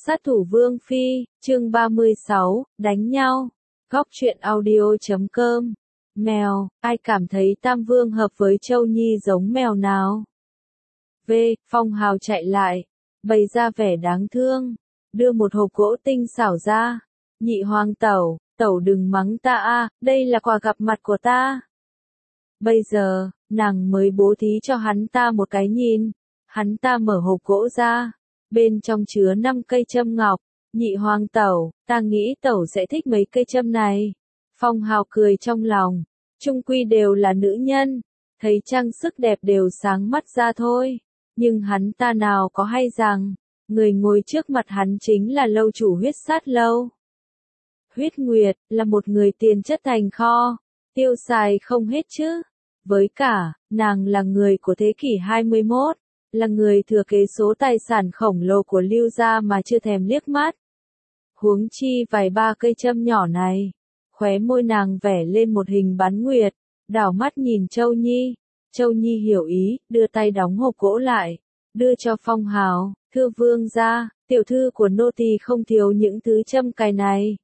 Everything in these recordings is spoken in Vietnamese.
Sát thủ Vương Phi, chương 36, đánh nhau. Góc truyện audio.com. Mèo, ai cảm thấy Tam Vương hợp với Châu Nhi giống mèo nào? V. Phong Hào chạy lại, bày ra vẻ đáng thương, đưa một hộp gỗ tinh xảo ra. Nhị Hoàng Tẩu, Tẩu đừng mắng ta a, đây là quà gặp mặt của ta. Bây giờ, nàng mới bố thí cho hắn ta một cái nhìn. Hắn ta mở hộp gỗ ra, bên trong chứa 5 cây châm ngọc. Nhị Hoàng Tẩu, ta nghĩ Tẩu sẽ thích mấy cây châm này. Phong Hào cười trong lòng, chung quy đều là nữ nhân, thấy trang sức đẹp đều sáng mắt ra thôi. Nhưng hắn ta nào có hay rằng, người ngồi trước mặt hắn chính là lâu chủ Huyết Sát Lâu. Huyết Nguyệt, là một người tiền chất thành kho, tiêu xài không hết chứ. Với cả, nàng là người của thế kỷ 21, là người thừa kế số tài sản khổng lồ của Lưu gia mà chưa thèm liếc mắt. Huống chi vài ba cây châm nhỏ này, khóe môi nàng vẽ lên một hình bán nguyệt, đảo mắt nhìn Châu Nhi. Châu Nhi hiểu ý, đưa tay đóng hộp gỗ lại, đưa cho Phong Hào, thưa vương gia, tiểu thư của nô tỳ không thiếu những thứ châm cài này.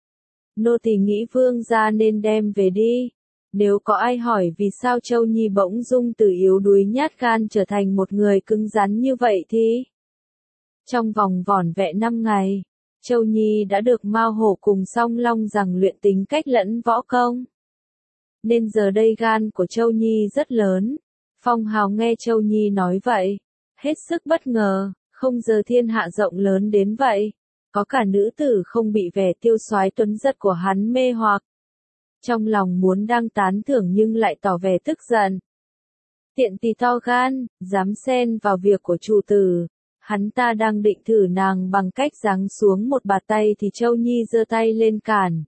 Nô tỳ nghĩ vương gia nên đem về đi. Nếu có ai hỏi vì sao Châu Nhi bỗng dưng từ yếu đuối nhát gan trở thành một người cứng rắn như vậy thì... Trong vòng vỏn vẹn 5 ngày, Châu Nhi đã được Mao Hổ cùng Song Long rằng luyện tính cách lẫn võ công. Nên giờ đây gan của Châu Nhi rất lớn. Phong Hào nghe Châu Nhi nói vậy, hết sức bất ngờ, không ngờ thiên hạ rộng lớn đến vậy. Có cả nữ tử không bị vẻ tiêu soái tuấn giật của hắn mê hoặc. Trong lòng muốn đang tán thưởng nhưng lại tỏ vẻ tức giận. Tiện tỳ to gan, dám xen vào việc của chủ tử. Hắn ta đang định thử nàng bằng cách giáng xuống một bạt tay thì Châu Nhi giơ tay lên cản.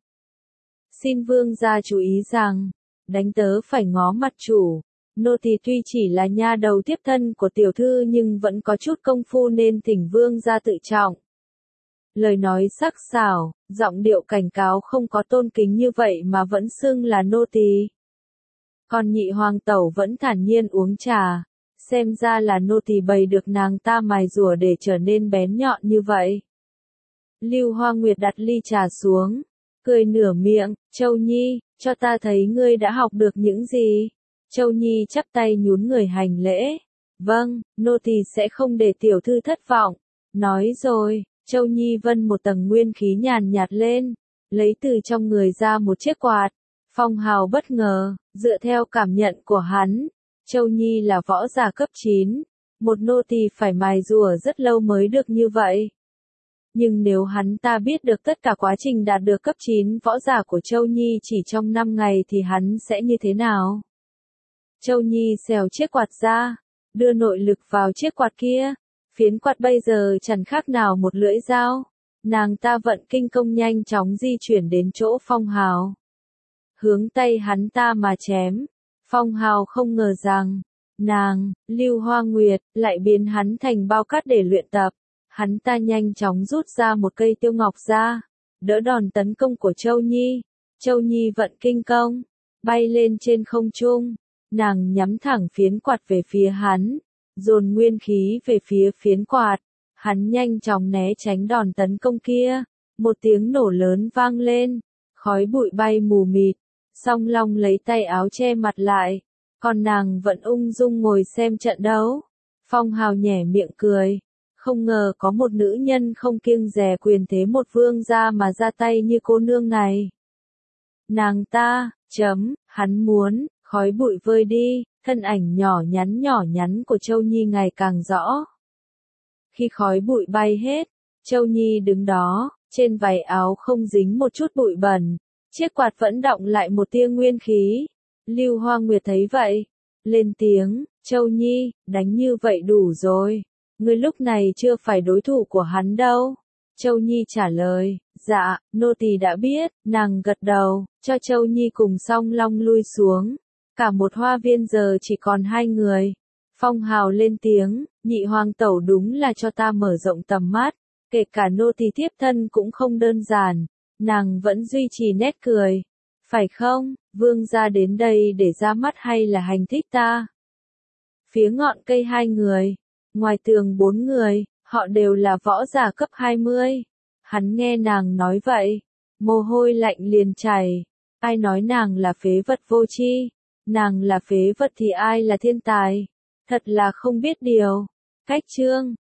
Xin vương gia chú ý rằng, đánh tớ phải ngó mặt chủ. Nô tỳ tuy chỉ là nha đầu tiếp thân của tiểu thư nhưng vẫn có chút công phu nên thỉnh vương gia tự trọng. Lời nói sắc sảo, giọng điệu cảnh cáo không có tôn kính như vậy mà vẫn xưng là nô tỳ. Còn Nhị Hoàng Tẩu vẫn thản nhiên uống trà, xem ra là nô tỳ bày được nàng ta mài rùa để trở nên bén nhọn như vậy. Lưu Hoa Nguyệt đặt ly trà xuống, cười nửa miệng, Châu Nhi, cho ta thấy ngươi đã học được những gì. Châu Nhi chắp tay nhún người hành lễ. Vâng, nô tỳ sẽ không để tiểu thư thất vọng. Nói rồi, Châu Nhi vân một tầng nguyên khí nhàn nhạt lên, lấy từ trong người ra một chiếc quạt. Phong Hào bất ngờ, dựa theo cảm nhận của hắn, Châu Nhi là võ giả cấp 9, một nô tỳ phải mài rùa rất lâu mới được như vậy. Nhưng nếu hắn ta biết được tất cả quá trình đạt được cấp 9 võ giả của Châu Nhi chỉ trong 5 ngày thì hắn sẽ như thế nào? Châu Nhi xèo chiếc quạt ra, đưa nội lực vào chiếc quạt kia. Phiến quạt bây giờ chẳng khác nào một lưỡi dao. Nàng ta vận kinh công nhanh chóng di chuyển đến chỗ Phong Hào. Hướng tay hắn ta mà chém. Phong Hào không ngờ rằng, nàng, Lưu Hoa Nguyệt, lại biến hắn thành bao cát để luyện tập. Hắn ta nhanh chóng rút ra một cây tiêu ngọc ra, đỡ đòn tấn công của Châu Nhi. Châu Nhi vận kinh công, bay lên trên không trung. Nàng nhắm thẳng phiến quạt về phía hắn, dồn nguyên khí về phía phiến quạt. Hắn nhanh chóng né tránh đòn tấn công kia. Một tiếng nổ lớn vang lên, khói bụi bay mù mịt. Song Long lấy tay áo che mặt lại, còn nàng vẫn ung dung ngồi xem trận đấu. Phong Hào nhẻ miệng cười, không ngờ có một nữ nhân không kiêng dè quyền thế một vương gia mà ra tay như cô nương này. Nàng ta, hắn muốn, khói bụi vơi đi, thân ảnh nhỏ nhắn của Châu Nhi ngày càng rõ. Khi khói bụi bay hết, Châu Nhi đứng đó, trên váy áo không dính một chút bụi bẩn, chiếc quạt vẫn đọng lại một tia nguyên khí. Lưu Hoa Nguyệt thấy vậy, lên tiếng, Châu Nhi, đánh như vậy đủ rồi, ngươi lúc này chưa phải đối thủ của hắn đâu. Châu Nhi trả lời, dạ, nô tỳ đã biết. Nàng gật đầu, cho Châu Nhi cùng Song Long lui xuống. Cả một hoa viên giờ chỉ còn 2 người. Phong Hào lên tiếng, Nhị Hoàng Tẩu đúng là cho ta mở rộng tầm mắt, kể cả nô tỳ tiếp thân cũng không đơn giản. Nàng vẫn duy trì nét cười. Phải không, vương gia đến đây để ra mắt hay là hành thích ta? Phía ngọn cây 2 người, ngoài tường 4 người, Họ đều là võ giả cấp 20. Hắn nghe nàng nói vậy, mồ hôi lạnh liền chảy. Ai nói nàng là phế vật vô tri? Nàng là phế vật thì ai là thiên tài? Thật là không biết điều. Cách chương